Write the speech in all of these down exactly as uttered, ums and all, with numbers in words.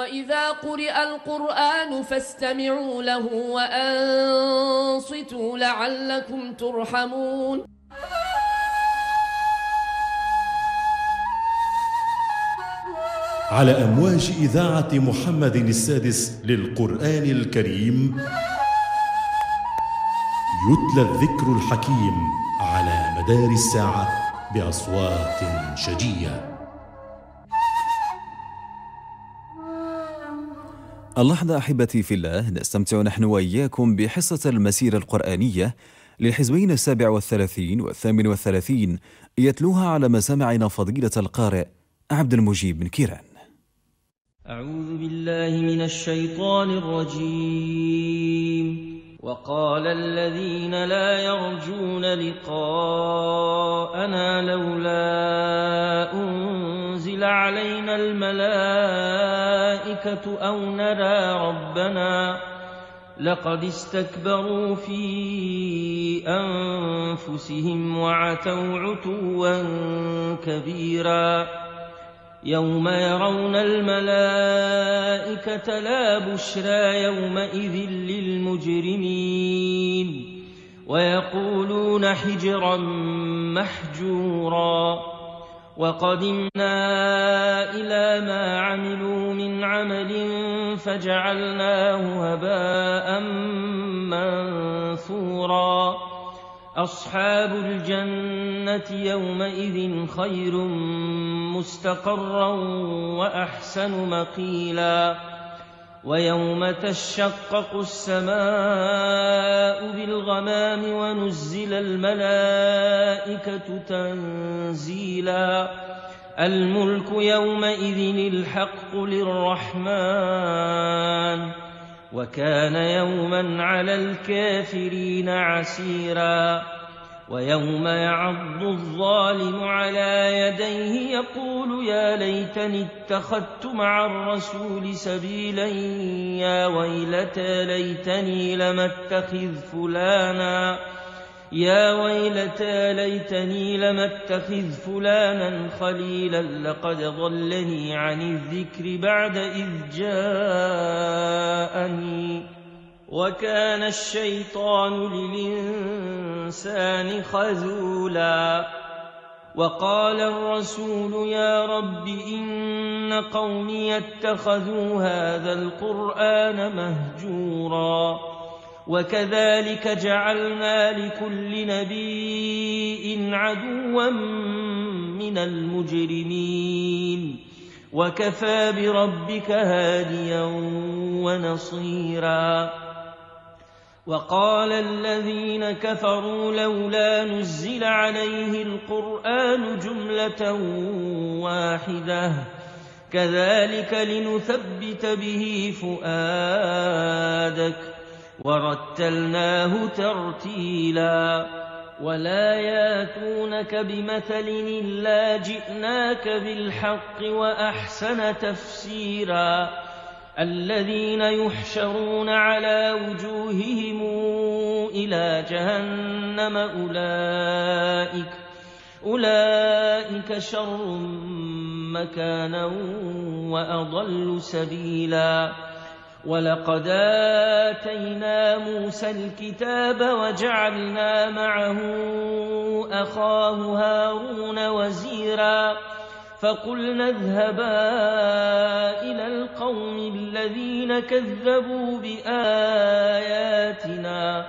وإذا قرئ القرآن فاستمعوا له وأنصتوا لعلكم ترحمون. على أمواج إذاعة محمد السادس للقرآن الكريم يتلى الذكر الحكيم على مدار الساعة بأصوات شجية. اللحظة أحبتي في الله، نستمتع نحن وإياكم بحصة المسيرة القرآنية للحزبين السابع والثلاثين والثامن والثلاثين، يتلوها على مسامعنا فضيلة القارئ عبد المجيب بن كيران. أعوذ بالله من الشيطان الرجيم. وقال الذين لا يرجون لقاءنا لولا أنزل علينا الملائكة أو نرى ربنا لقد استكبروا في أنفسهم وعتوا عتوا كبيرا. يوم يرون الملائكة لا بشرى يومئذ للمجرمين ويقولون حجرا محجورا. وقدمنا إلى ما عملوا من عمل فجعلناه هباء منثورا. أصحاب الجنة يومئذ خير مستقرا وأحسن مقيلا. ويوم تشقق السماء بالغمام ونزل الملائكة تنزيلا. الملك يومئذ الحق للرحمن وكان يوما على الكافرين عسيرا. ويوم يعض الظالم على يديه يقول يا ليتني اتخذت مع الرسول سبيلا يا ويلتى ليتني لم اتخذ فلانا يا ويلتى ليتني لم اتخذ فلانا خليلا لقد ضلني عن الذكر بعد إذ جاءني وكان الشيطان للإنسان خذولا. وقال الرسول يا رب إن قومي اتخذوا هذا القرآن مهجورا. وكذلك جعلنا لكل نبي عدوا من المجرمين وكفى بربك هاديا ونصيرا. وقال الذين كفروا لولا نزل عليه القرآن جملة واحدة كذلك لنثبت به فؤادك ورتلناه ترتيلا. ولا ياتونك بمثل إلا جئناك بالحق وأحسن تفسيرا. الذين يحشرون على وجوههم إلى جهنم أولئك أولئك شر مكانا وأضل سبيلا. ولقد آتينا موسى الكتاب وجعلنا معه أخاه هارون وزيرا. فقلنا اذهبا إلى القوم الذين كذبوا بآياتنا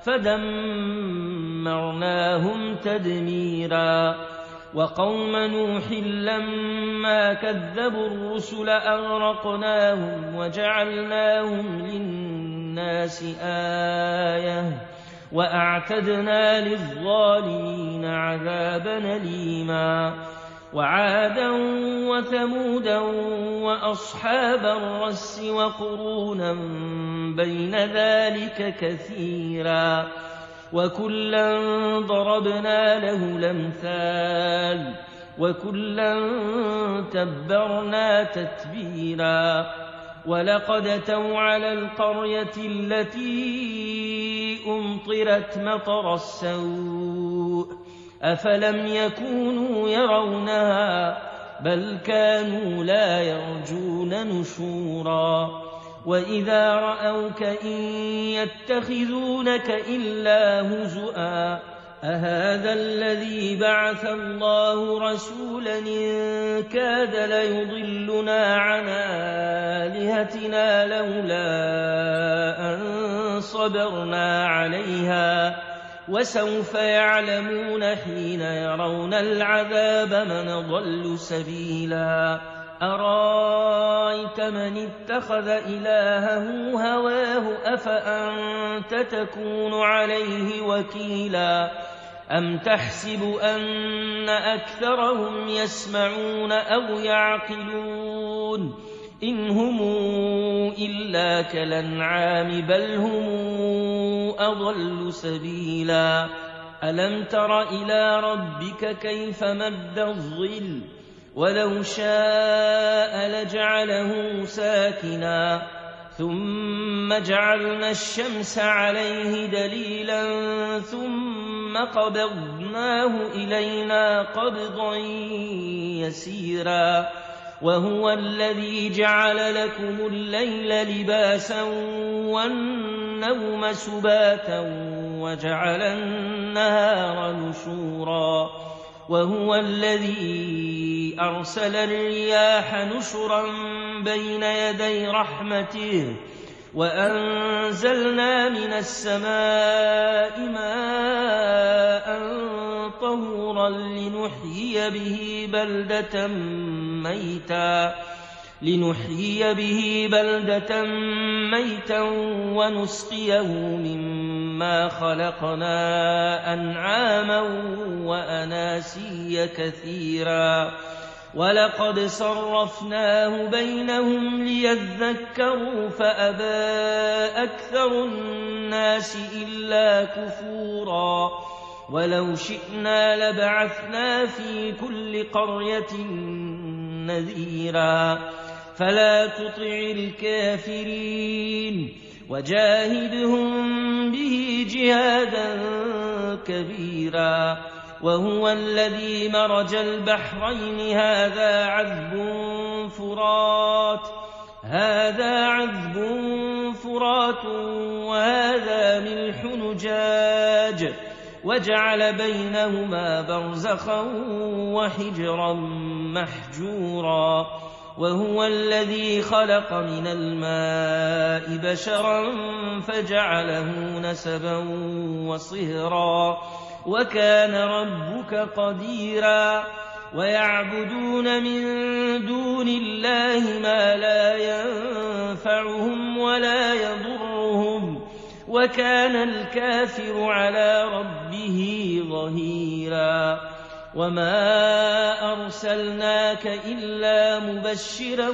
فدمرناهم تدميرا. وقوم نوح لما كذبوا الرسل أغرقناهم وجعلناهم للناس آية وأعتدنا للظالمين عذابا أليما. وعادا وثمودا وأصحاب الرس وقرونا بين ذلك كثيرا. وكلا ضربنا له الأمثال وكلا تبرنا تتبيرا. ولقد أتوا على القرية التي أمطرت مطر السوء أفلم يكونوا يرونها بل كانوا لا يرجون نشورا وإذا رأوك إن يتخذونك إلا هزؤا أهذا الذي بعث الله رسولا إن كاد ليضلنا عن آلهتنا لولا أن صبرنا عليها وسوف يعلمون حين يرون العذاب من ضل سبيلا أرايت من اتخذ إلهه هواه أفأنت تكون عليه وكيلا أم تحسب أن أكثرهم يسمعون أو يعقلون إن هم إلا كالأنعام بل هم أضل سبيلا ألم تر إلى ربك كيف مد الظل ولو شاء لجعله ساكنا ثم جعلنا الشمس عليه دليلا ثم قبضناه إلينا قبضا يسيرا وهو الذي جعل لكم الليل لباسا والنوم سباتا وجعل النهار نشورا وهو الذي أرسل الرياح نشرا بين يدي رحمته وأنزلنا من السماء ماء طهورا لنحيي به بلدة ميتا لنحيي به بلدة ميتا ونسقيه مما خلقنا أنعاما وأناسيا كثيرا ولقد صرفناه بينهم ليذكروا فأبى أكثر الناس إلا كفورا ولو شئنا لبعثنا في كل قرية نذيرا فلا تطع الكافرين وجاهدهم به جهادا كبيرا وهو الذي مرج البحرين هذا عذب فرات هذا عذب فرات وهذا ملح نجاج وجعل بينهما برزخا وحجرا محجورا وهو الذي خلق من الماء بشرا فجعله نسبا وصهرا وكان ربك قديرا ويعبدون من دون الله ما لا ينفعهم ولا يضرهم وكان الكافر على ربه ظهيرا وما أرسلناك إلا مبشرا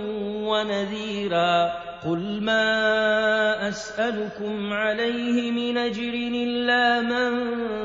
ونذيرا قل ما أسألكم عليه من أجر إلا من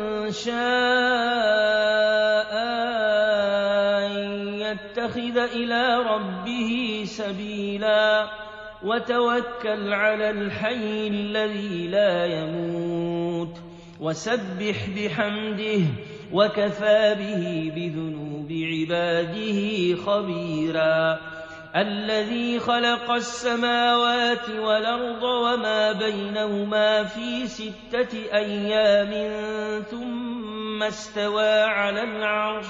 شاء أن يتخذ إلى ربه سبيلا وتوكل على الحي الذي لا يموت وسبح بحمده وكفى به بذنوب عباده خبيرا الذي خلق السماوات والأرض وما بينهما في ستة أيام ثم استوى على العرش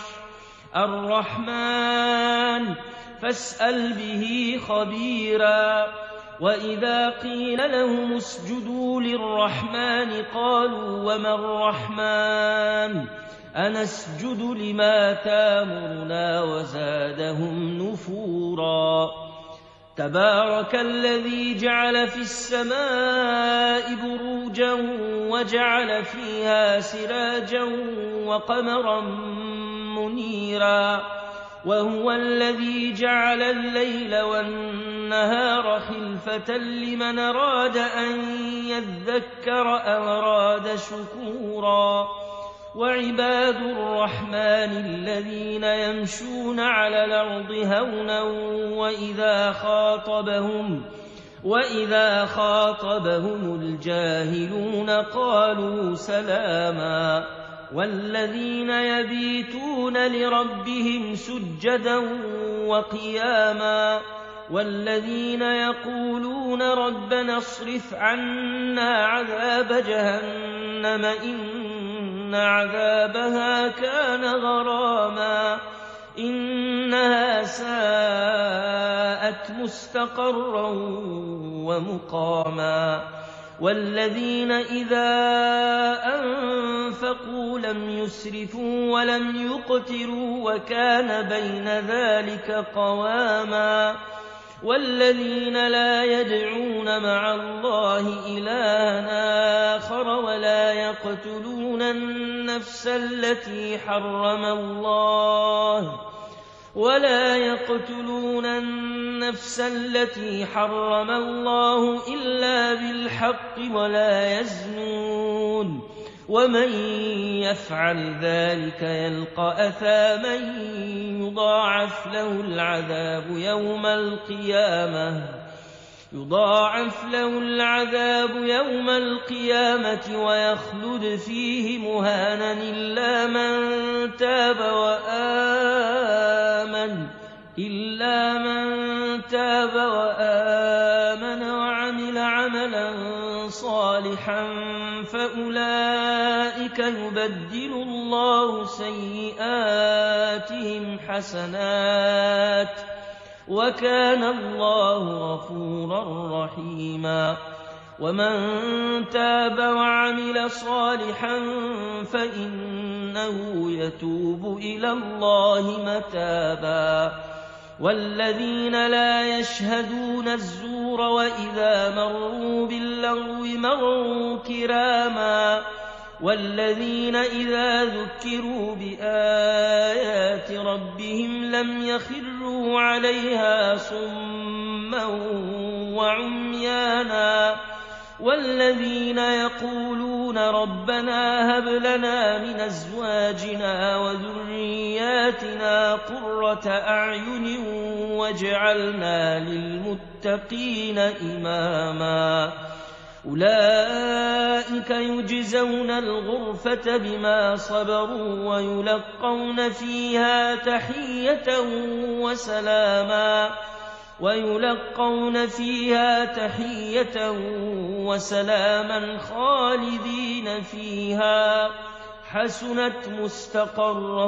الرحمن فاسأل به خبيرا وإذا قيل لهم اسجدوا للرحمن قالوا وما الرحمن أنسجد لما تامرنا وزادهم نفورا تبارك الذي جعل في السماء بروجا وجعل فيها سراجا وقمرا منيرا وهو الذي جعل الليل والنهار خلفة لمن أراد أن يذكر أو أراد شكورا وعباد الرحمن الذين يمشون على الأرض هونا وإذا خاطبهم وإذا خاطبهم الجاهلون قالوا سلاما والذين يبيتون لربهم سجدا وقياما والذين يقولون ربنا اصرف عنا عذاب جهنم إن عذابها كان غراما إنها ساءت مستقرا ومقاما والذين إذا أنفقوا لم يسرفوا ولم يقتروا وكان بين ذلك قواما والذين لا يدعون مع الله إلها آخر ولا يقتلون النفس التي حرم الله ولا يقتلون النفس التي حرم الله إلا بالحق ولا يزنون ومن يفعل ذلك يلقى أثاما يضاعف له العذاب يوم القيامة يضاعف له العذاب يوم القيامة ويخلد فيه مهانا إلا من تاب وآمن إلا من تاب وآمن وعمل عملا صالحا فأولئك يبدل الله سيئاتهم حسنات وكان الله غفورا رحيما ومن تاب وعمل صالحا فإنه يتوب إلى الله متابا والذين لا يشهدون الزور وإذا مروا باللغو مروا كراما والذين إذا ذكروا بآيات ربهم لم يخروا عليها صما وعميانا والذين يقولون ربنا هب لنا من أزواجنا وذرياتنا قرة أعين واجعلنا للمتقين إماما أولئك يجزون الغرفة بما صبروا ويلقون فيها تحية وسلاما ويلقون فيها تحية وسلاما خالدين فيها حسنت مستقرا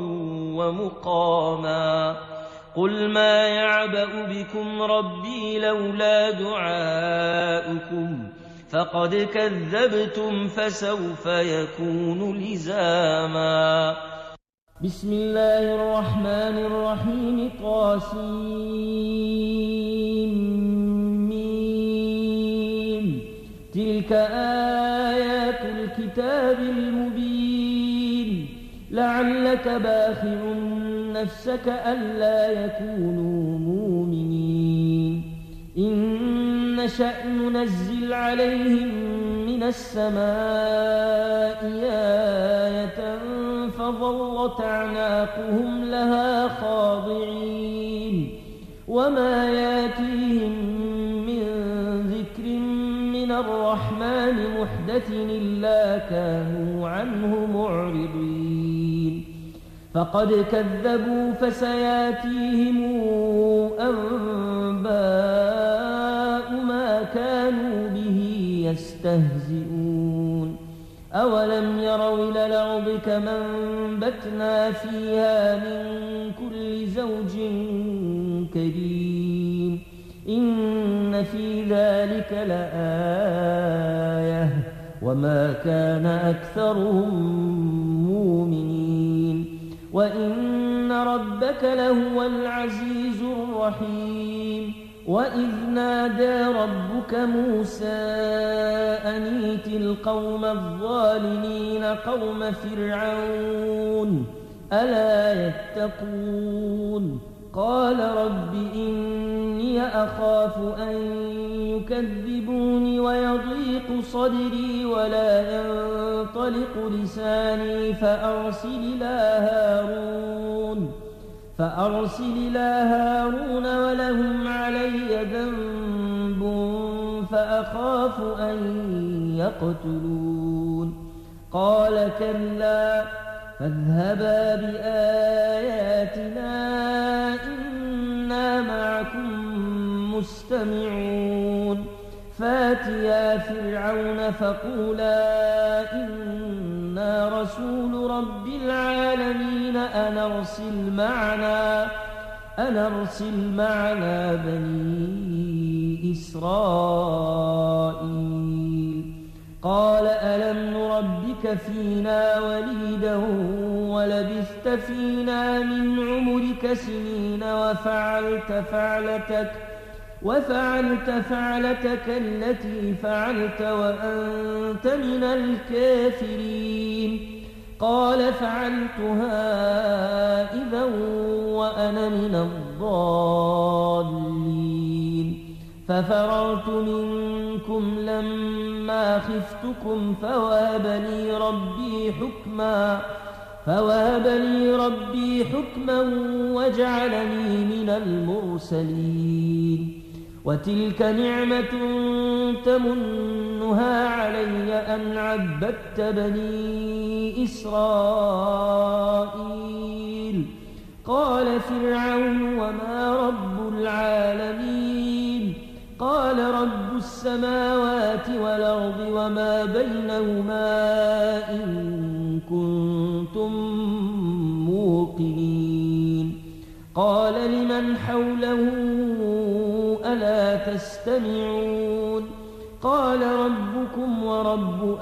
ومقاما قل ما يعبأ بكم ربي لولا دعاؤكم فقد كذبتم فسوف يكون لزاما بسم الله الرحمن الرحيم طاسيم تلك آيات الكتاب المبين لعلك باخع نفسك ألا يكونوا مؤمنين إن نشأ ننزل عليهم من السماء آية فظلت أعناقهم لها خاضعين وما ياتيهم من ذكر من الرحمن محدث إلا كانوا عنه معرضين فقد كذبوا فسياتيهم أنباء ما كانوا به يستهزئون أولم يروا إلى الأرض كما أنبتنا فيها من كل زوج كريم إن في ذلك لآية وما كان أكثرهم مؤمنين وإن ربك لهو العزيز الرحيم وإذ نادى ربك موسى أن ائت القوم الظالمين قوم فرعون ألا يتقون قال رب إني أخاف أن يكذبون ويضيق صدري ولا ينطلق لساني فأرسل إلى هارون فأرسل إلى هارون ولهم علي ذنب فأخاف أن يقتلون قال كلا فاذهبا بآياتنا إنا معكم مستمعون فاتيا فرعون فقولا إنا رسول رب العالمين أن أرسل معنا أن أرسل معنا بني إسرائيل قال ألم نربك فينا وليدا ولبثت فينا من عمرك سنين وفعلت فعلتك وفعلت فعلتك التي فعلت وأنت من الكافرين قال فعلتها إذا وأنا من الضالين ففررت منكم لما خفتكم فوهب لي ربي حكما فوهب لي ربي حكما وجعلني من المرسلين وتلك نعمة تمنها علي أن عبدت بني إسرائيل قال فرعون وما رب العالمين قال رب السماوات والأرض وما بينهما إن كنتم موقنين قال لمن حوله ألا تستمعون قال ربكم ورب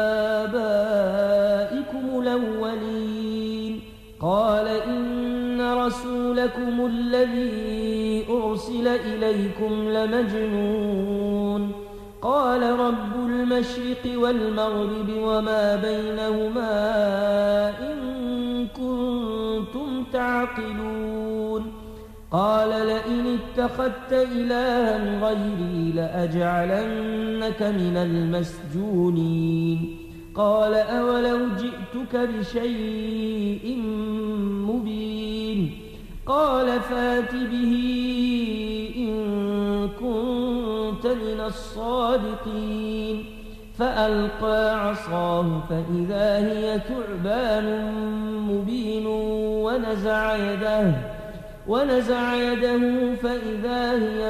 آبائكم الأولين قال إن رسولكم الذي أرسل إليكم لمجنون قال رب المشرق والمغرب وما بينهما إن كنتم تعقلون قال لئن اتخذت إلها غيري لأجعلنك من المسجونين قال أولو جئتك بشيء مبين قال فات به إن كنت من الصادقين فألقى عصاه فإذا هي ثعبان مبين ونزع يده ونزع يده فإذا هي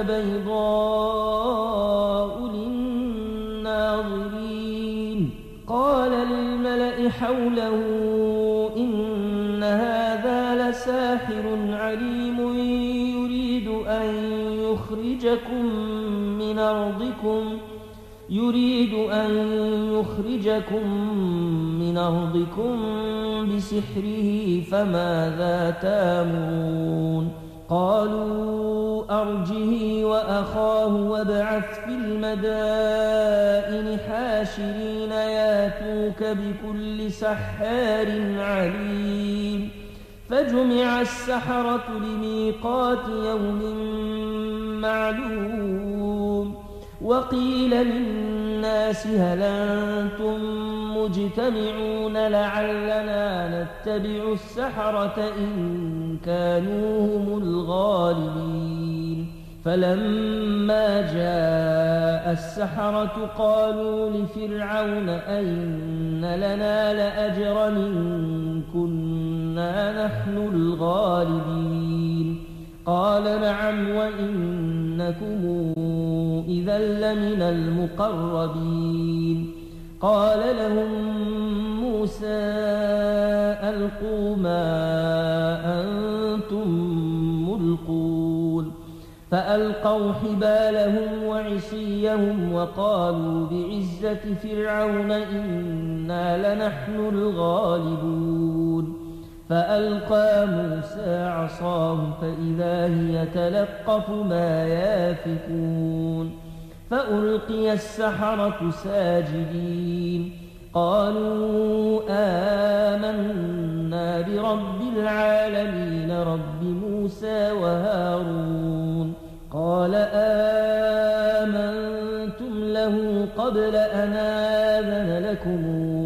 بيضاء للناظرين قال للملأ حوله إن هذا لساحر عليم يريد أن يخرجكم من أرضكم يريد أن يخرجكم من أرضكم بسحره فماذا تأمرون قالوا أرجه وأخاه وابعث في المدائن حاشرين ياتوك بكل سحار عليم فجمع السحرة لميقات يوم معلوم وقيل للناس هل أنتم مجتمعون لعلنا نتبع السحرة إن كانوا هم الغالبين فلما جاء السحرة قالوا لفرعون أئن لنا لأجرا إن كنا نحن الغالبين قال نعم وإنكم إذا لمن المقربين قال لهم موسى ألقوا ما أنتم ملقون فألقوا حبالهم وعصيهم وقالوا بعزة فرعون إنا لنحن الغالبون فألقى موسى عصاه فإذا هي تلقف ما يافكون فألقي السحرة ساجدين قالوا آمنا برب العالمين رب موسى وهارون قال آمنتم له قبل أن آذن لكم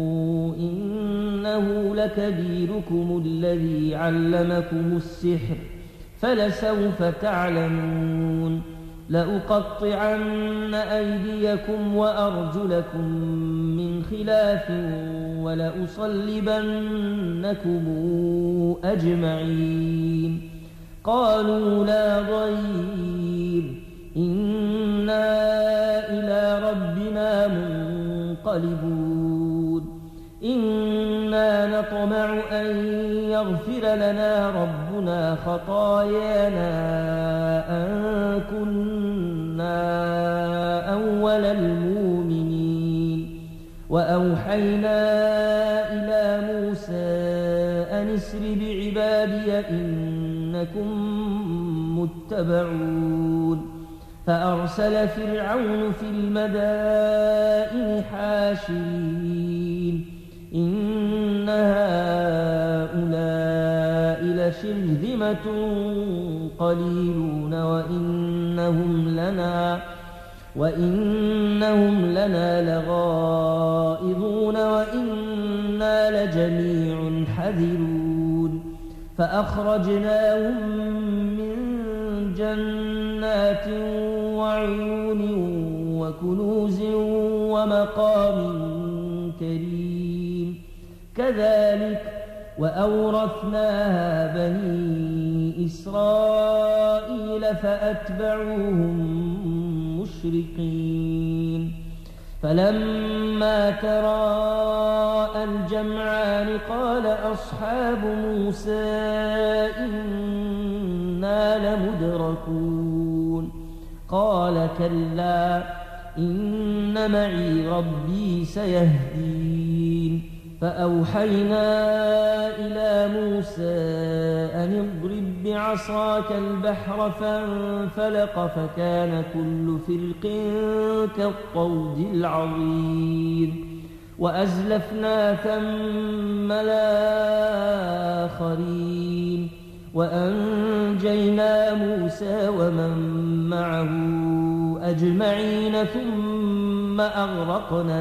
إنه لكبيركم الذي علمكم السحر فلسوف تعلمون لأقطعن أيديكم وأرجلكم من خلاف ولأصلبنكم أجمعين قالوا لا ضير إنا إلى ربنا منقلبون إنا نطمع أن يغفر لنا ربنا خطايانا أن كنا أول المؤمنين وأوحينا إلى موسى أن اسر بعبادي إنكم متبعون فأرسل فرعون في المدائن حاشرين إن هؤلاء لشرذمة قليلون وإنهم لنا وإنهم لنا لغائظون وإنا لجميع حذرون فأخرجناهم من جنات وعيون وكنوز ومقام كريم كذلك وأورثناها بني إسرائيل فأتبعوهم مشرقين فلما تراءى الجمعان قال أصحاب موسى إنا لمدركون قال كلا إن معي ربي سيهدين فأوحينا إلى موسى أن اضرب بعصاك البحر فانفلق فكان كل فرق كالطود العظيم وأزلفنا ثم الآخرين وأنجينا موسى ومن معه أجمعين ثم أغرقنا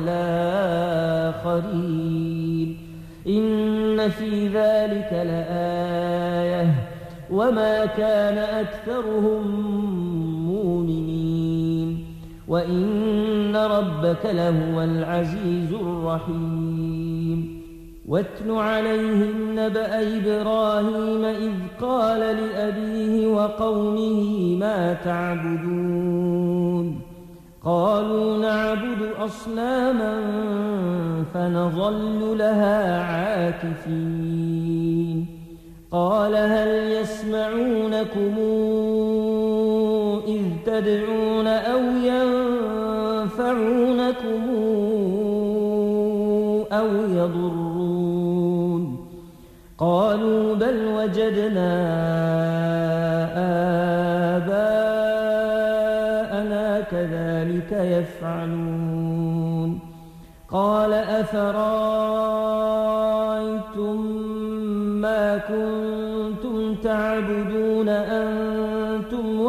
الآخرين إن في ذلك لآية وما كان أكثرهم مؤمنين وإن ربك لهو العزيز الرحيم واتل عليهم نبأ إبراهيم إذ قال لأبيه وقومه ما تعبدون قالوا نعبد أصناما فنظل لها عاكفين قال هل يسمعونكم إذ تدعون أو ينفعونكم أو يضرون قالوا بل وجدنا آباءنا كذلك يفعلون قال أفرأيتم ما كنتم تعبدون أنتم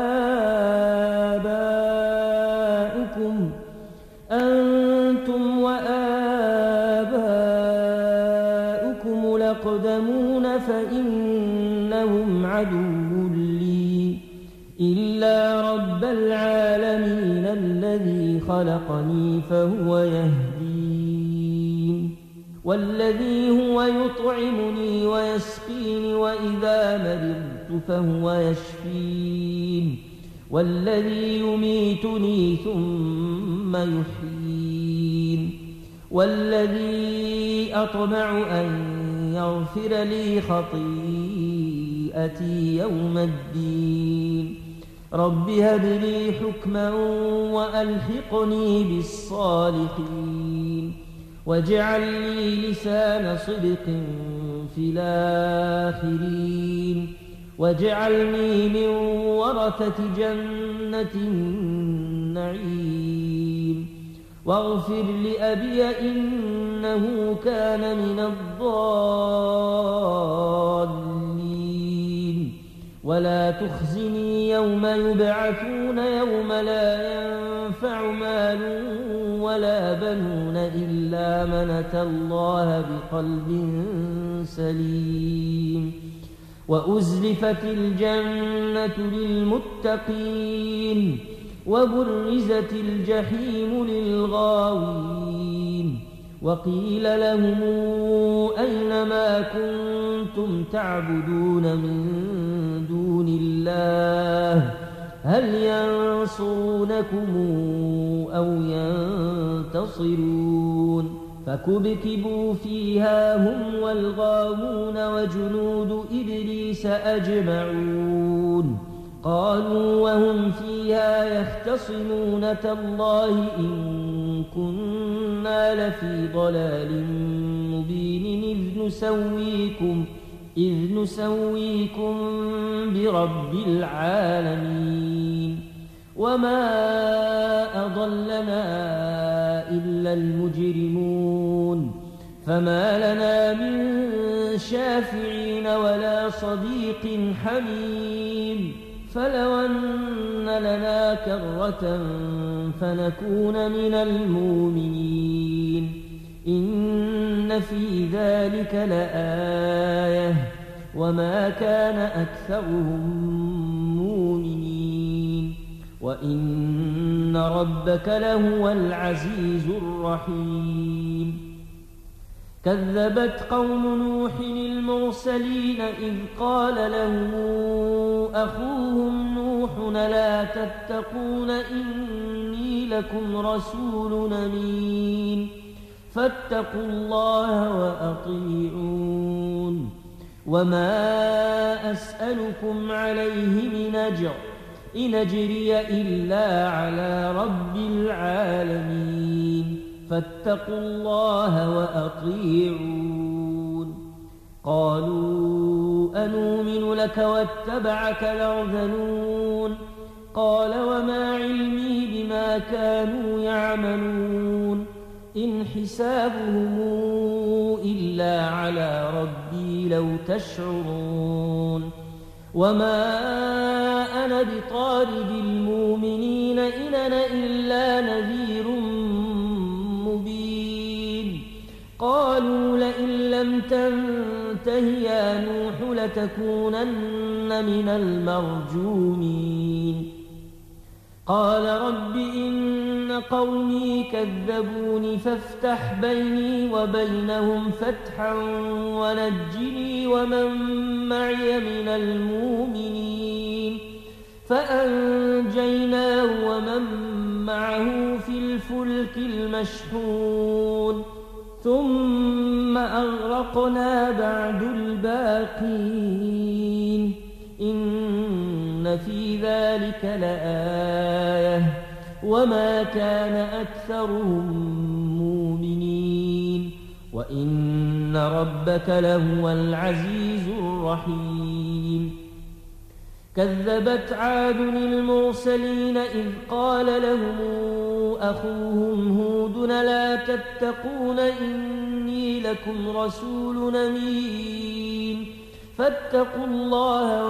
وآباؤكم أنتم وآباؤكم الأقدمون فإنهم عدو لي إلا رب العالمين الذي خلقني فهو يهدين والذي هو يطعمني ويسقين وإذا مرضت فهو يشفين والذي يميتني ثم يحيين والذي أطمع أن يغفر لي خطيئتي يوم الدين رب هب لي حكما وألحقني بالصالحين واجعل لي لسان صدق في الآخرين واجعلني من ورثة جنة النعيم واغفر لأبي إنه كان من الضالين ولا تخزني يوم يبعثون يوم لا ينفع مال ولا بنون إلا من أتى الله بقلب سليم وأزلفت الجنة للمتقين وبرزت الجحيم للغاوين وقيل لهم أين ما كنتم تعبدون من دون الله هل ينصرونكم أو ينتصرون فكبكبوا فيها هم والغاوون وجنود إبليس أجمعون قالوا وهم فيها يختصمون تالله إن كنا لفي ضلال مبين إذ نسويكم إذ نسويكم برب العالمين وما أضلنا إلا المجرمون فما لنا من شافعين ولا صديق حميم فلو أن لنا كرة فنكون من المؤمنين إن في ذلك لآية وما كان أكثرهم مؤمنين وإن ربك لهو العزيز الرحيم كذبت قوم نوح المرسلين إذ قال لهم أخوهم نوح لا تتقون إني لكم رسول أمين فاتقوا الله وأطيعون وما أسألكم عليه من أجر إن أجري إلا على رب العالمين فاتقوا الله وأطيعون قالوا أنؤمن لك واتبعك الأرذلون قال وما علمي بما كانوا يعملون إن حسابهم إلا على ربي لو تشعرون وما أنا بطارد المؤمنين إن أنا إلا نذير مبين قالوا لئن لم تنته يا نوح لتكونن من المرجومين قال رب إن قومي كذبوني فافتح بيني وبينهم فتحا ونجني ومن معي من المؤمنين فأنجيناه ومن معه في الفلك المشحون ثم أغرقنا بعد الباقين إن في ذلك لآية وما كان أكثرهم مؤمنين وإن ربك لهو العزيز الرحيم كذبت عاد المرسلين إذ قال لهم أخوهم هود لا تتقون إني لكم رسول أمين فاتقوا الله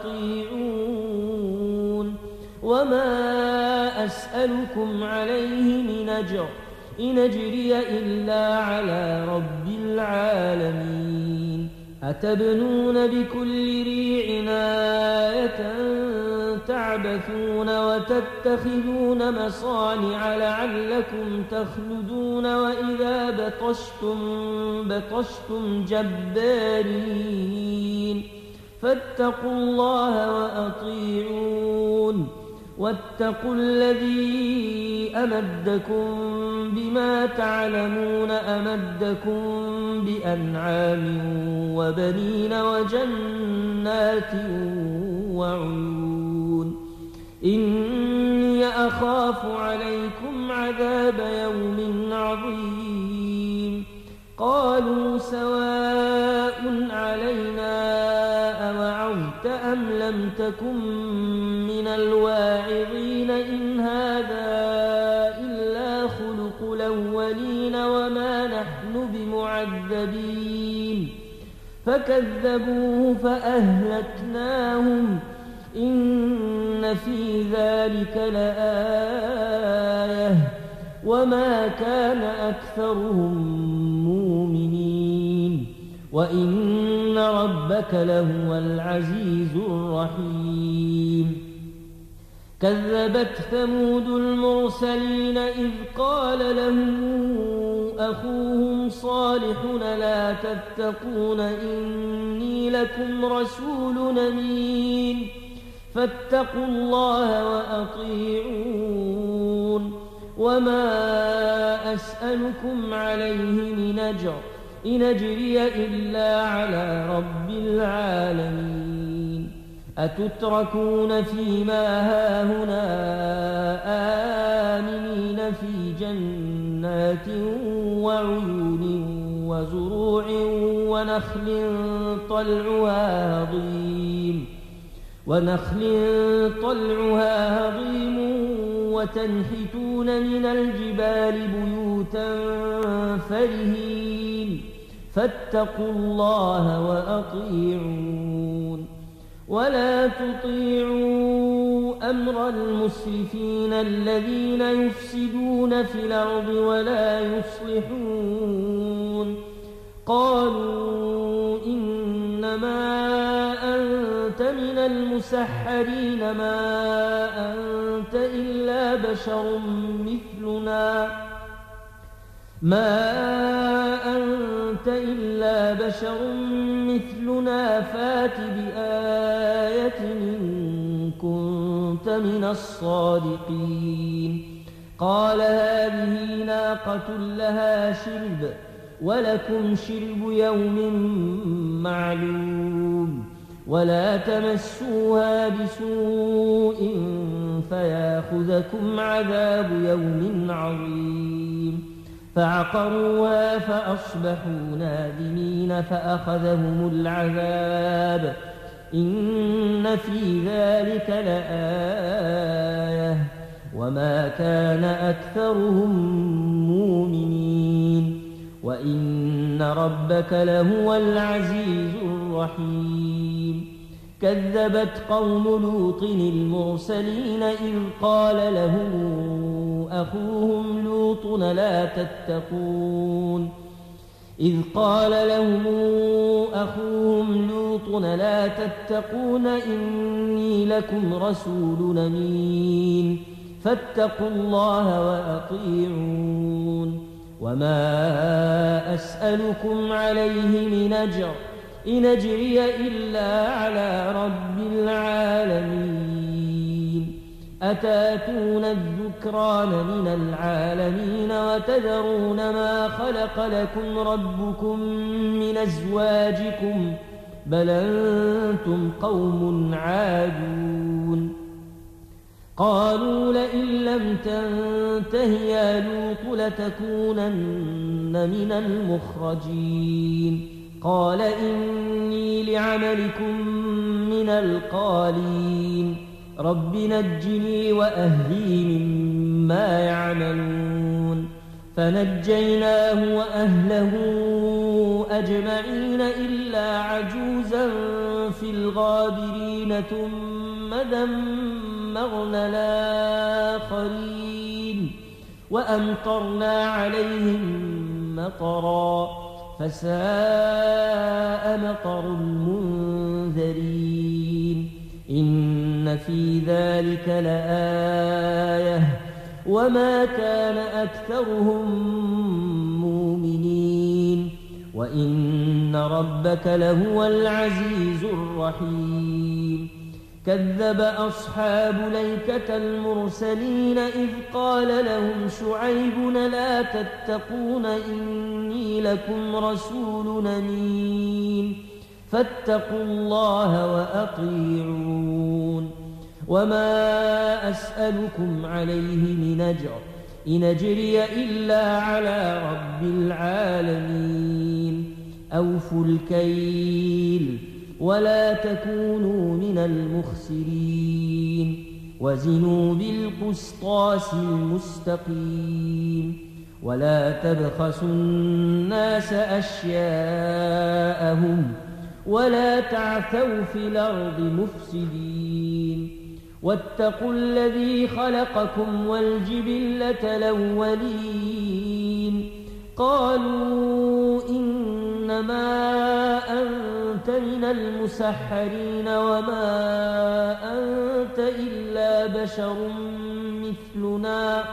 وأطيعون وما أسألكم عليه من أجر إن أجري إلا على رب العالمين أتبنون بكل ريع آية تعبثون وتتخذون مصانع لعلكم تخلدون وإذا بطشتم بطشتم جبارين فاتقوا الله وأطيعون واتقوا الذي أمدكم بما تعلمون أمدكم بأنعام وبنين وجنات وعيون إني أخاف عليكم عذاب يوم عظيم قالوا سواء علينا أوعظت أم لم تكن من الواعظين إن هذا إلا خلق الأولين وما نحن بمعذبين فكذبوه فأهلكناهم إن في ذلك لآية وما كان أكثرهم مؤمنين وإن ربك لهو العزيز الرحيم كذبت ثمود المرسلين إذ قال لهم أخوهم صالح لا تتقون إني لكم رسول أمين فاتقوا الله وأطيعون وما أسألكم عليه من أجر إن أجري إلا على رب العالمين أتتركون فيما هاهنا آمنين في جنات وعيون وزروع ونخل طلعها هضيم ونخل طلعها هضيم وتنحتون من الجبال بيوتا فرهين فاتقوا الله وأطيعون ولا تطيعوا أمر المسرفين الذين يفسدون في الأرض ولا يصلحون قالوا إنما أنت من المسحرين ما أنت إلا بشر مثلنا ما أنت إلا بشر مثلنا فات بآية إن كنت من الصادقين قال هذه ناقة لها شرب ولكم شرب يوم معلوم ولا تمسوها بسوء فياخذكم عذاب يوم عظيم فعقروها فأصبحوا نادمين فأخذهم العذاب إن في ذلك لآية وما كان أكثرهم مؤمنين وإن ربك لهو العزيز الرحيم كذبت قوم لوط المرسلين إذ قال لهم أخوهم لوط لا تتقون إذ قال لهم أخوهم لوط لا تتقون إني لكم رسول أمين فاتقوا الله وأطيعون وما أسألكم عليه من أجر إن أجري إلا على رب العالمين أتاتون الذكران من العالمين وتذرون ما خلق لكم ربكم من أزواجكم بل أنتم قوم عادون قالوا لئن لم تنته يا لوط لتكونن من المخرجين قال إني لعملكم من القالين رب نجني وأهلي مما يعملون فنجيناه وأهله أجمعين إلا عجوزا في الغابرين ثم دمرنا الآخرين وأمطرنا عليهم مطرا فساء مطر المنذرين إن في ذلك لآية وما كان أكثرهم مؤمنين وإن ربك لهو العزيز الرحيم كذب أصحاب الأيكة المرسلين إذ قال لهم شعيب لا تتقون إني لكم رسول أمين فاتقوا الله وأطيعون وما أسألكم عليه من أجر إن أجري إلا على رب العالمين أوفوا الكيل ولا تكونوا من المخسرين وزنوا بالقسطاس المستقيم ولا تبخسوا الناس أشياءهم ولا تعثوا في الأرض مفسدين واتقوا الذي خلقكم والجبلة الأولين قالوا إنما أنت من المسحرين وما أنت إلا بشر مثلنا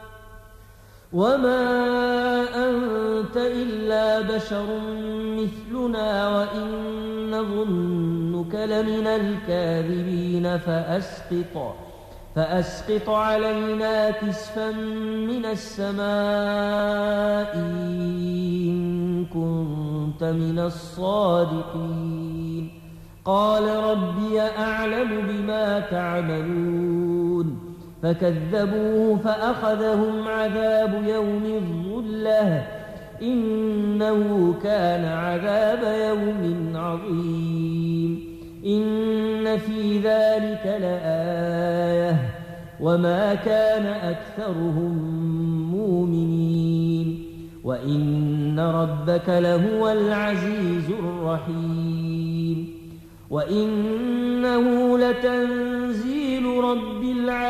وما أنت إلا بشر مثلنا وإن نظنك لمن الكاذبين فأسقط فأسقط علينا كسفا من السماء إن كنت من الصادقين قال ربي أعلم بما تعملون فكذبوه فأخذهم عذاب يوم الظلة إنه كان عذاب يوم عظيم إن في ذلك لآية وما كان أكثرهم مؤمنين وإن ربك لهو العزيز الرحيم وإنه لتنزيل رب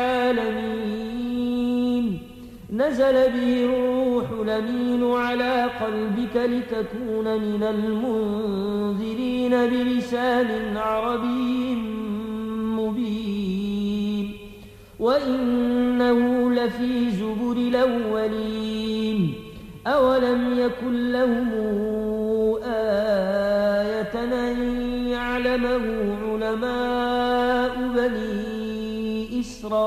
العالمين نزل به الروح الأمين على قلبك لتكون من المنذرين بلسان عربي مبين وإنه لفي زبر الأولين أولم يكن لهم آية أن يعلمه علماء بني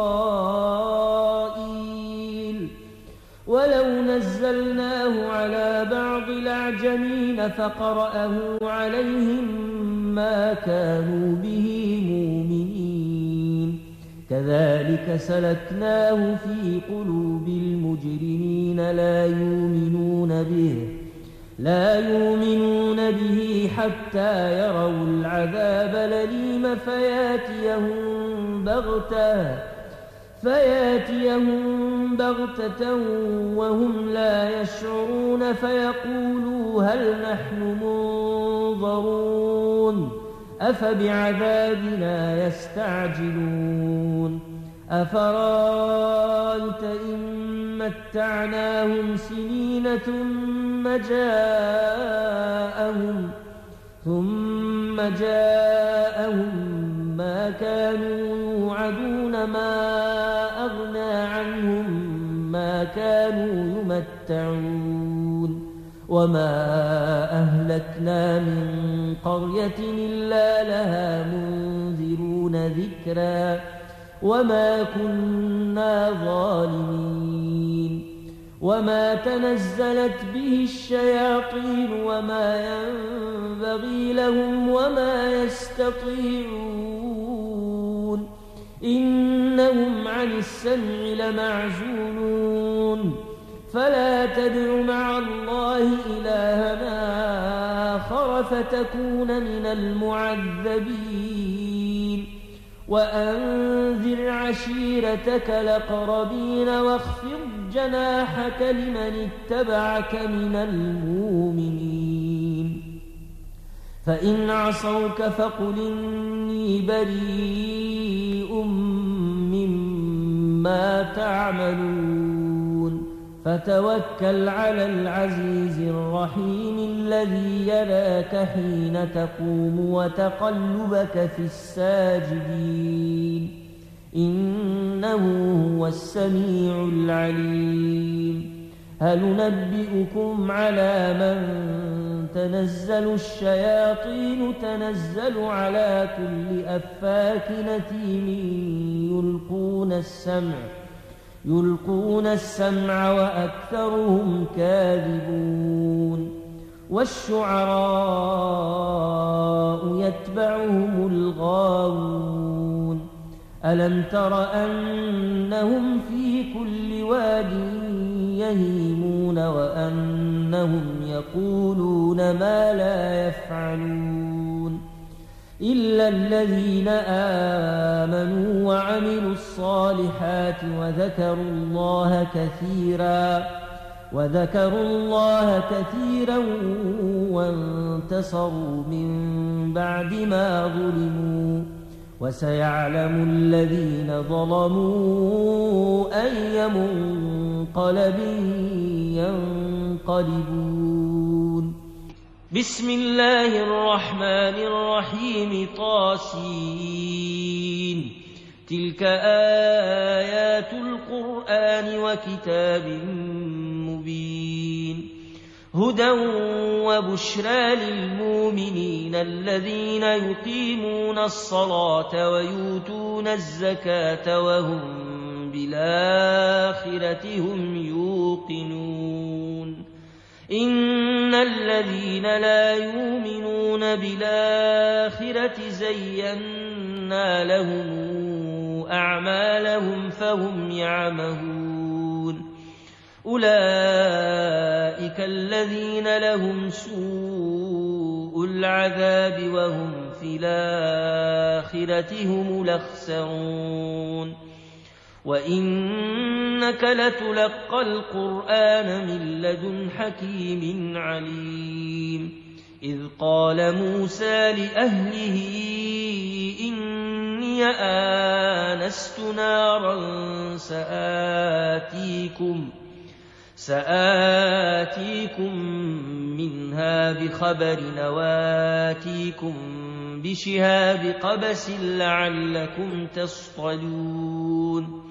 إسرائيل ولو نزلناه على بعض الأعجمين فقرأه عليهم ما كانوا به مؤمنين كذلك سلكناه في قلوب المجرمين لا يؤمنون به لا يؤمنون به حتى يروا العذاب الأليم فياتيهم بغتة فياتيهم بغتة وهم لا يشعرون فيقولوا هل نحن منظرون أفبعذابنا يستعجلون أفرأيت إن متعناهم سنين ثم جاءهم ثم جاءهم ما كانوا يوعدون ما أغنى عنهم ما كانوا يمتعون وما أهلكنا من قرية إلا لها منذرون ذكرا وما كنا ظالمين وما تنزلت به الشياطين وما ينبغي لهم وما يستطيعون إنهم عن السمع لمعزولون فلا تدع مع الله إلهنا آخر فتكون من المعذبين وأنذر عشيرتك الأقربين واخفض جناحك لمن اتبعك من المؤمنين فإن عصوك فقل إني بريء مما تعملون فتوكل على العزيز الرحيم الذي يراك حين تقوم وتقلبك في الساجدين إنه هو السميع العليم هل ننبئكم على من تنزل الشياطين تنزل على كل أفاك أثيم يلقون السمع يلقون السمع وأكثرهم كاذبون والشعراء يتبعهم الغاوون ألم تر أنهم في كل واد يهيمون وأنهم يقولون ما لا يفعلون إلا الذين آمنوا وعملوا الصالحات وذكروا الله كثيرا وذكروا الله كثيرا وانتصروا من بعد ما ظلموا وسيعلم الذين ظلموا أي منقلب ينقلبون. بسم الله الرحمن الرحيم. طاسين. تلك آيات القرآن وكتاب مبين. هدى وبشرى للمؤمنين الذين يقيمون الصلاة ويؤتون الزكاة وهم بالآخرة هم يوقنون. إن الذين لا يؤمنون بالآخرة زينا لهم أعمالهم فهم يعمهون. أولئك الذين لهم سوء العذاب وهم في الآخرة هم الأخسرون. وإنك لتلقى القرآن من لدن حكيم عليم. إذ قال موسى لأهله إني آنست نارا سآتيكم سآتيكم منها بخبر وآتيكم بشهاب قبس لعلكم تصطلون.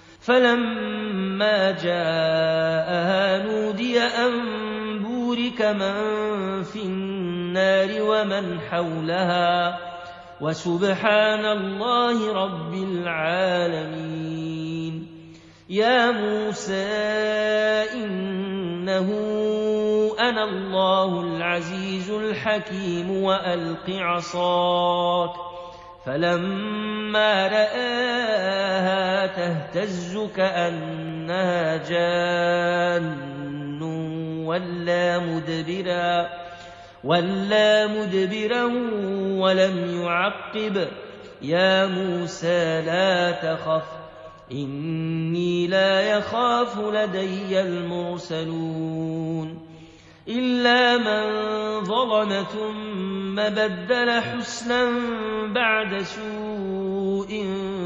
فلما جاءها نودي أن بورك من في النار ومن حولها وسبحان الله رب العالمين. يا موسى إنه أنا الله العزيز الحكيم وألق عصاك. فلما رآها تهتز كأنها جان ولا مدبرا ولا مدبرا ولم يعقب. يا موسى لا تخف إني لا يخاف لدي المرسلون. إلا من ظلم ثم بدل حسنا بعد سوء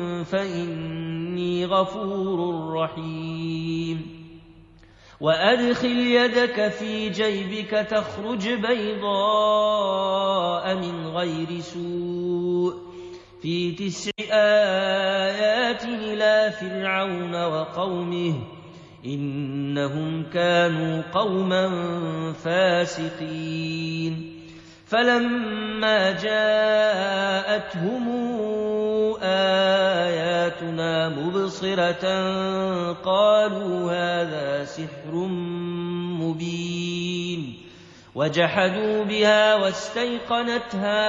فإني غفور رحيم. وأدخل يدك في جيبك تخرج بيضاء من غير سوء في تسع آيات إلى فرعون وقومه إنهم كانوا قوما فاسقين. فلما جاءتهم آياتنا مبصرة قالوا هذا سحر مبين. وجحدوا بها واستيقنتها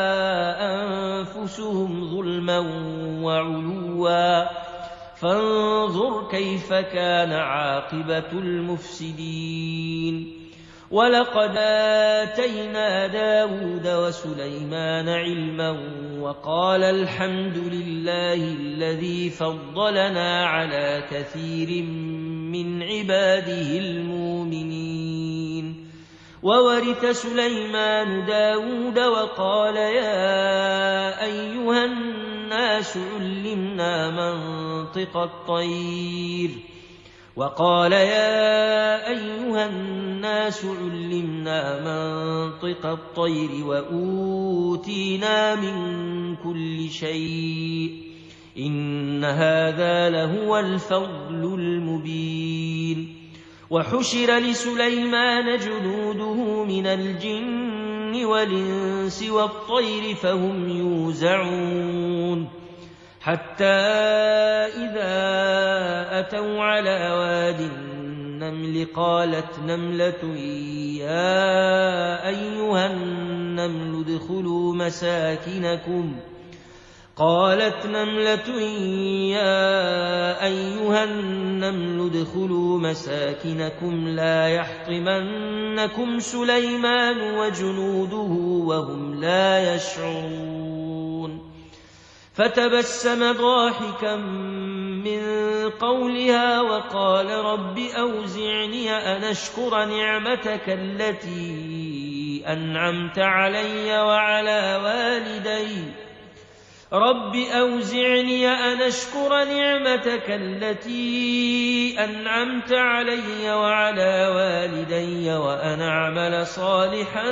أنفسهم ظلما وعلوا فانظر كيف كان عاقبة المفسدين. ولقد آتينا داود وسليمان علما وقال الحمد لله الذي فضلنا على كثير من عباده المؤمنين. وورث سليمان داود وقال يا أيها الناس علمنا منطق الطير وقال يا أيها الناس علمنا منطق الطير وأوتينا من كل شيء إن هذا لهو الفضل المبين. وحشر لسليمان جنوده من الجن والإنس والطير فهم يوزعون. حتى إذا أتوا على واد النمل قالت نملة يا أيها النمل ادخلوا مساكنكم قالت نملة يا أيها النمل ادخلوا مساكنكم لا يحطمنكم سليمان وجنوده وهم لا يشعرون. فتبسم ضاحكا من قولها وقال رب أوزعني أن أشكر نعمتك التي أنعمت علي وعلى والدي رب أوزعني أن أشكر نعمتك التي أنعمت علي وعلى والدي وأن أعمل صالحا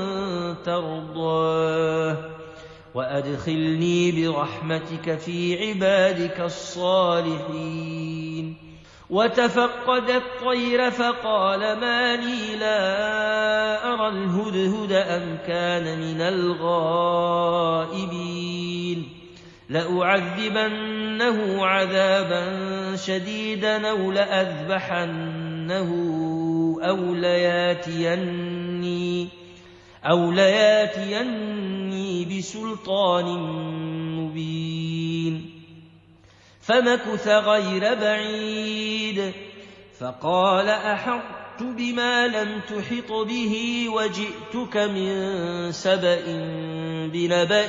ترضاه وأدخلني برحمتك في عبادك الصالحين. وتفقد الطير فقال ما لي لا أرى الهدهد أم كان من الغائبين لأعذبنه عذابا شديدا أو لأذبحنه أو لياتيني أو لياتيني بسلطان مبين. فمكث غير بعيد فقال أحطت بما لم تحط به وجئتك من سبأ بنبأ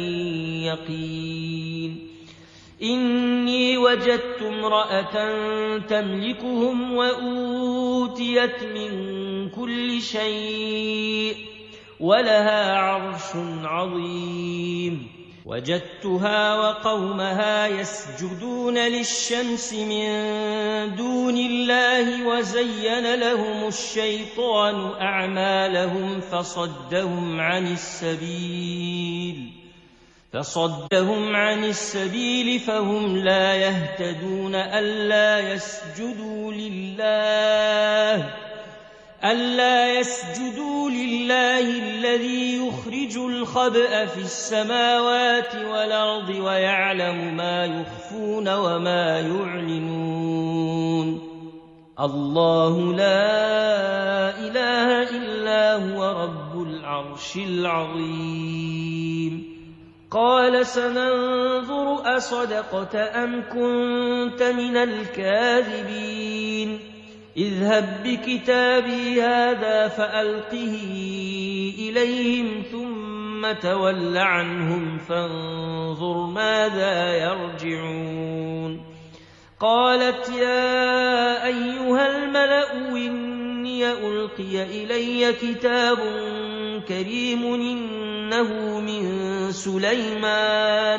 يقين. إني وجدت امرأة تملكهم وأوتيت من كل شيء ولها عرش عظيم. وجدتها وقومها يسجدون للشمس من دون الله وزين لهم الشيطان أعمالهم فصدهم عن السبيل فصدهم عن السبيل فهم لا يهتدون. ألا يسجدوا لله ألا يسجدوا لله الذي يخرج الخبأ في السماوات والأرض ويعلم ما يخفون وما يعلنون. الله لا إله إلا هو رب العرش العظيم. قال سننظر أصدقت أم كنت من الكاذبين. اذهب بكتابي هذا فألقه إليهم ثم تول عنهم فانظر ماذا يرجعون. قالت يا أيها الملأ إني ألقي إلي كتاب كريم إنه من سليمان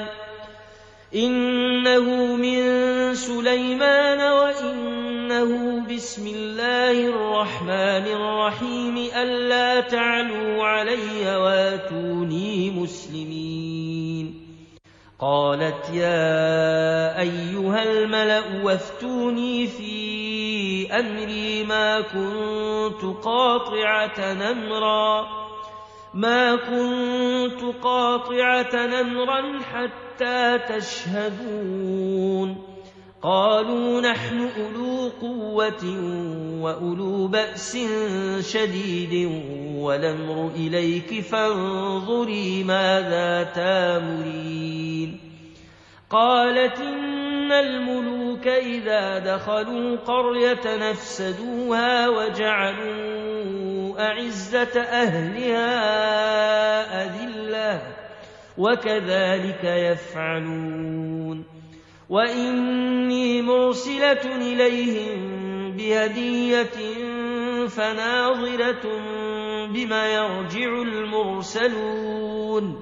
إنه من سليمان وإنه بسم الله الرحمن الرحيم ألا تعلوا علي واتوني مسلمين. قالت يا أيها الملأ وافتوني في أمري ما كنت قاطعة أمرا ما كنت قاطعة أمرا حتى تشهدون. قالوا نحن أولو قوة وأولو بأس شديد والأمر إليك فانظري ماذا تامرين. قالت إن الملوك إذا دخلوا قرية نفسدوها وجعلوا أعزة أهلها أذلة وكذلك يفعلون. وإني مرسلة إليهم بهدية فناظرة بما يرجع المرسلون.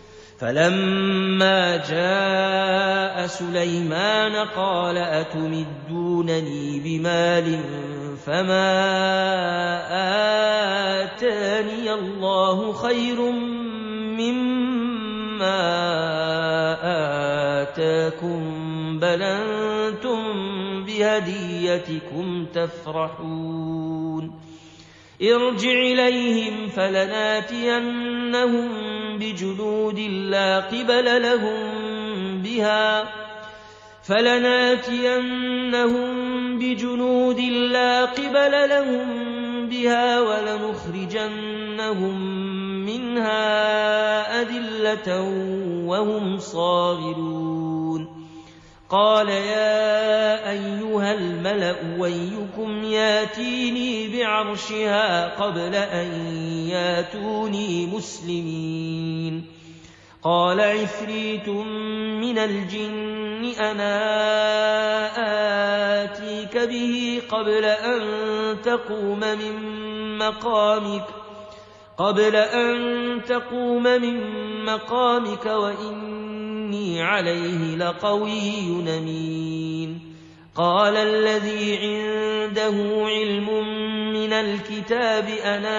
فلما جاء سليمان قال أتمدونني بمال فما آتاني الله خير مما آتاكم بل أنتم بهديتكم تفرحون. ارجع إليهم فلناتينهم بجنود لا قبل لهم بها فلناتينهم بجنود لا قبل لهم بها ولنخرجنهم منها أذلة وهم صاغرون. قال يا أيها الملأ أيكم ياتيني بعرشها قبل أن ياتوني مسلمين. قال عفريت من الجن أنا آتيك به قبل أن تقوم من مقامك قبل أن تقوم من مقامك وإني عليه لقوي أمين. قال الذي عنده علم من الكتاب أنا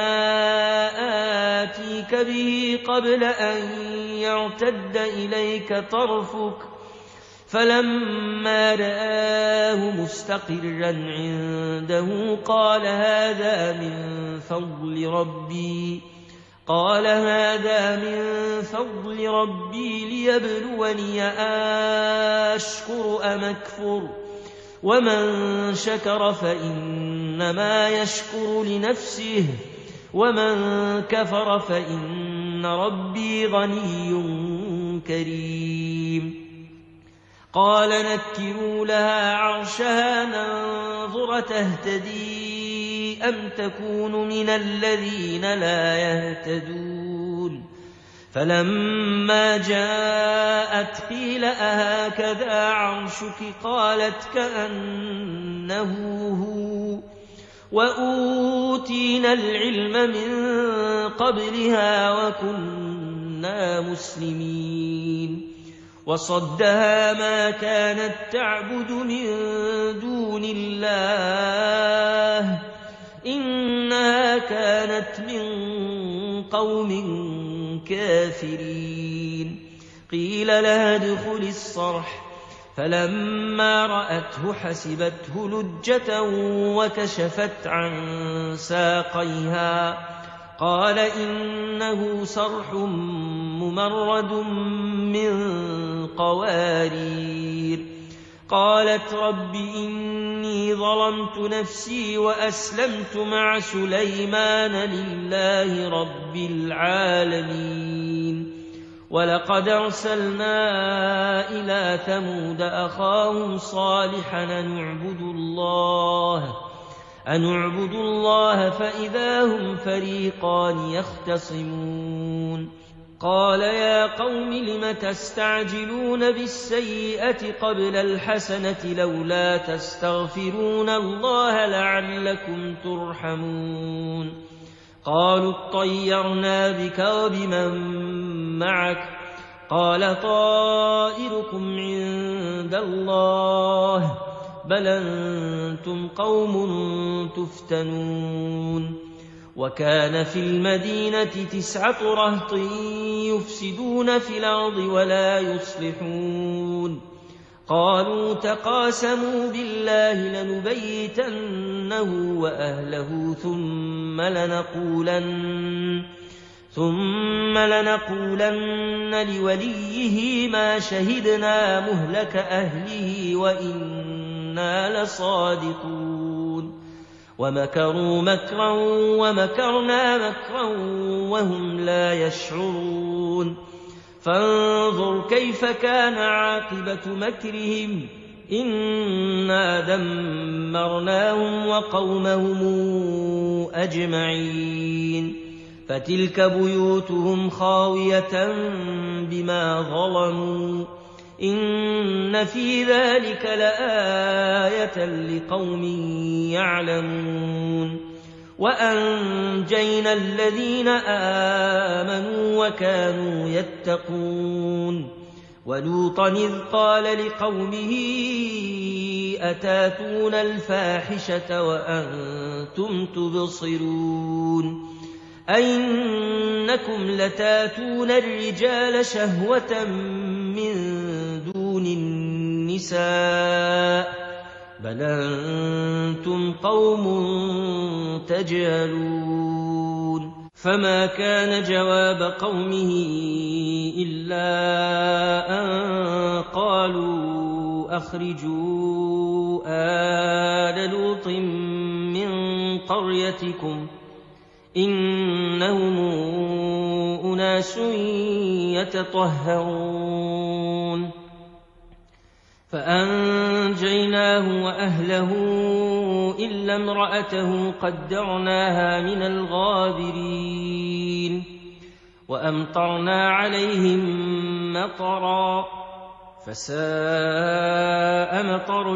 آتيك به قبل أن يرتد إليك طرفك فلما رآه مستقرا عنده قال هذا من فضل ربي قال هذا من فضل ربي ليبلوني أشكر أم أكفر ومن شكر فإنما يشكر لنفسه ومن كفر فإن ربي غني كريم. قال نكروا لها عرشها ننظر تهتدي أم تكون من الذين لا يهتدون. فلما جاءت قيل أهكذا عرشك قالت كأنه هو وأوتينا العلم من قبلها وكنا مسلمين. وصدها ما كانت تعبد من دون الله إنها كانت من قوم كافرين. قيل لها ادخل الصرح فلما رأته حسبته لجة وكشفت عن ساقيها قال إنه صرح ممرد من قوارير. قالت رب إني ظلمت نفسي وأسلمت مع سليمان لله رب العالمين. ولقد أرسلنا إلى ثمود أخاهم صالحا أن اعبدوا الله أن اعبدوا الله فإذا هم فريقان يختصمون. قال يا قوم لم تستعجلون بالسيئة قبل الحسنة لولا تستغفرون الله لعلكم ترحمون. قالوا اطيرنا بك وبمن معك قال طائركم عند الله بل أنتم قوم تفتنون. وكان في المدينة تسعة رهط يفسدون في الأرض ولا يصلحون. قالوا تقاسموا بالله لنبيتنه وأهله ثم لنقولن ثم لنقولن لوليه ما شهدنا مهلك أهله وإنا لصادقون. ومكروا مكرا ومكرنا مكرا وهم لا يشعرون. فانظر كيف كان عاقبة مكرهم إنا دمرناهم وقومهم أجمعين. فتلك بيوتهم خاوية بما ظلموا إن في ذلك لآية لقوم يعلمون. وأنجينا الذين آمنوا وكانوا يتقون. ولوطا إذ قال لقومه أتاتون الفاحشة وأنتم تبصرون أئنكم لتاتون الرجال شهوة من دون النساء بل أنتم قوم تجهلون. فما كان جواب قومه إلا أن قالوا أخرجوا آل لوط من قريتكم إنهم أناس يتطهرون. فأنجيناه وأهله إلا امرأته قدرناها من الغابرين. وأمطرنا عليهم مطرا فساء مطر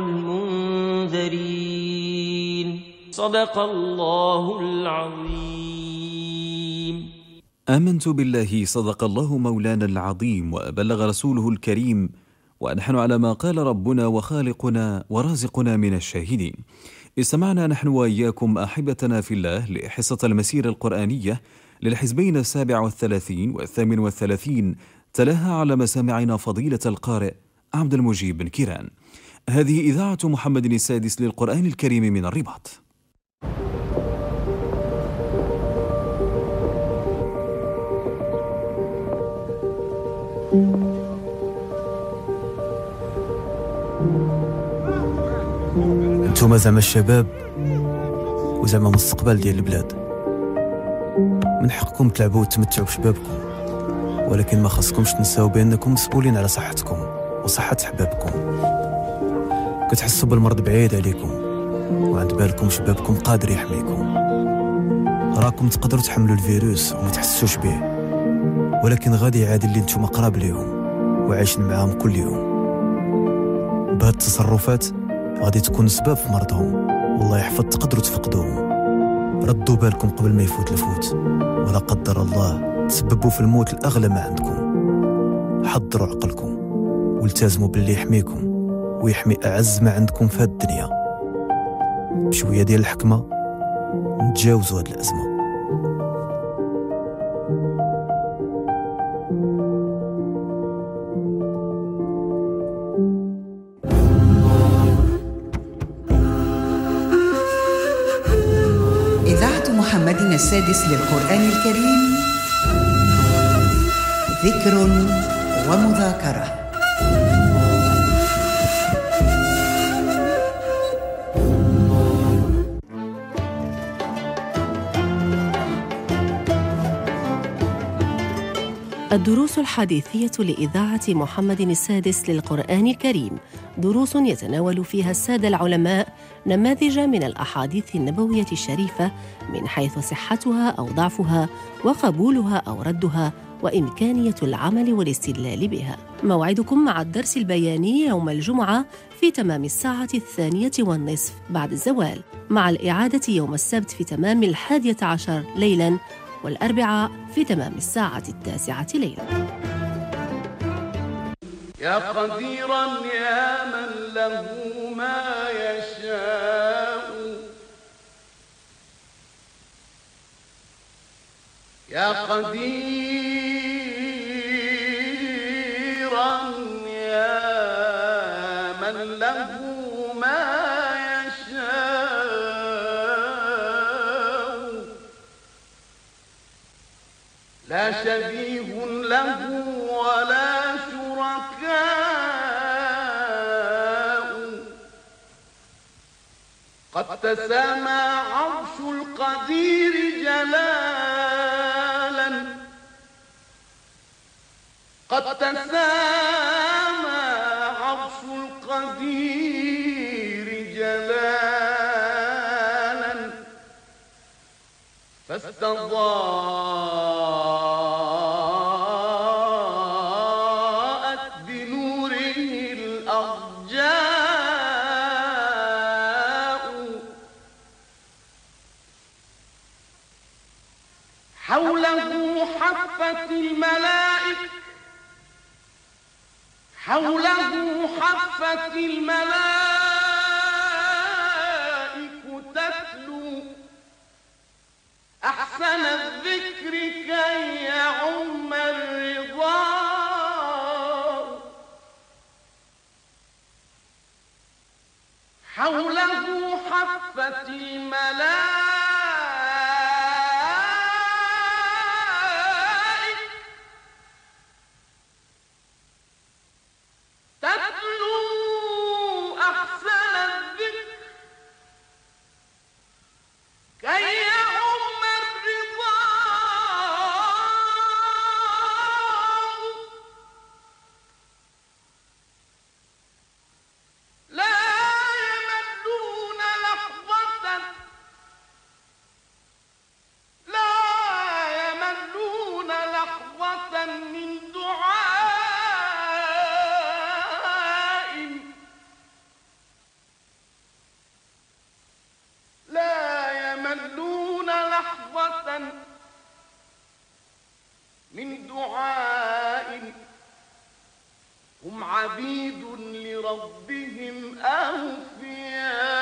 المنذرين. صدق الله العظيم. آمنت بالله صدق الله مولانا العظيم وبلغ رسوله الكريم، ونحن على ما قال ربنا وخالقنا ورازقنا من الشاهدين. استمعنا نحن وإياكم أحبتنا في الله لحصة المسيرة القرآنية للحزبين السابع والثلاثين والثامن والثلاثين، تلاها على مسامعنا فضيلة القارئ عبد المجيب بن كيران. هذه إذاعة محمد السادس للقرآن الكريم من الرباط. انتوما زعما الشباب وزعما مستقبل ديال البلاد، من حقكم تلعبوا وتمتعوا بشبابكم، ولكن ما خاصكمش تنساو بانكم مسؤولين على صحتكم وصحة حبابكم. كتحسوا بالمرض بعيد عليكم وعند بالكم شبابكم قادر يحميكم. راكم تقدروا تحملوا الفيروس وما تحسوش به، ولكن غادي يعادل اللي نتوما قراب ليهم وعايشين معاهم كل يوم. بهاد التصرفات غادي تكون سبب في مرضهم، والله يحفظ تقدروا تفقدوهم. ردوا بالكم قبل ما يفوت الفوت، ولا قدر الله تسببوا في الموت الأغلى ما عندكم. حضروا عقلكم والتزموا باللي يحميكم ويحمي أعز ما عندكم في هاد الدنيا. بشوية ديال الحكمة نتجاوزوا هاد الأزمة. محمد السادس للقرآن الكريم، ذكر ومذاكرة. الدروس الحديثية لإذاعة محمد السادس للقرآن الكريم، دروس يتناول فيها السادة العلماء نماذج من الأحاديث النبوية الشريفة من حيث صحتها أو ضعفها وقبولها أو ردها وإمكانية العمل والاستدلال بها. موعدكم مع الدرس البياني يوم الجمعة في تمام الساعة الثانية والنصف بعد الزوال، مع الإعادة يوم السبت في تمام الحادية عشر ليلاً، والأربعاء في تمام الساعة التاسعة ليلاً. يا قديراً يا من له ما يشاء، يا قديراً يا من له ما يشاء، لا شبيه له ولا شركاء، قد تسامى عرش القدير جلالا، قد تسامى عرش القدير جلالا، فاستضاءت بنوره الأرجاء، حوله حفت الملائكة، حوله حفت الملائكة تتلو أحسن الذكر كي يعم الرضا، حوله حفت الملائكة تتلو أحسن الذكر كي يعم الرضا، لا يملون لحظة هم عبيد لربهم أوفياء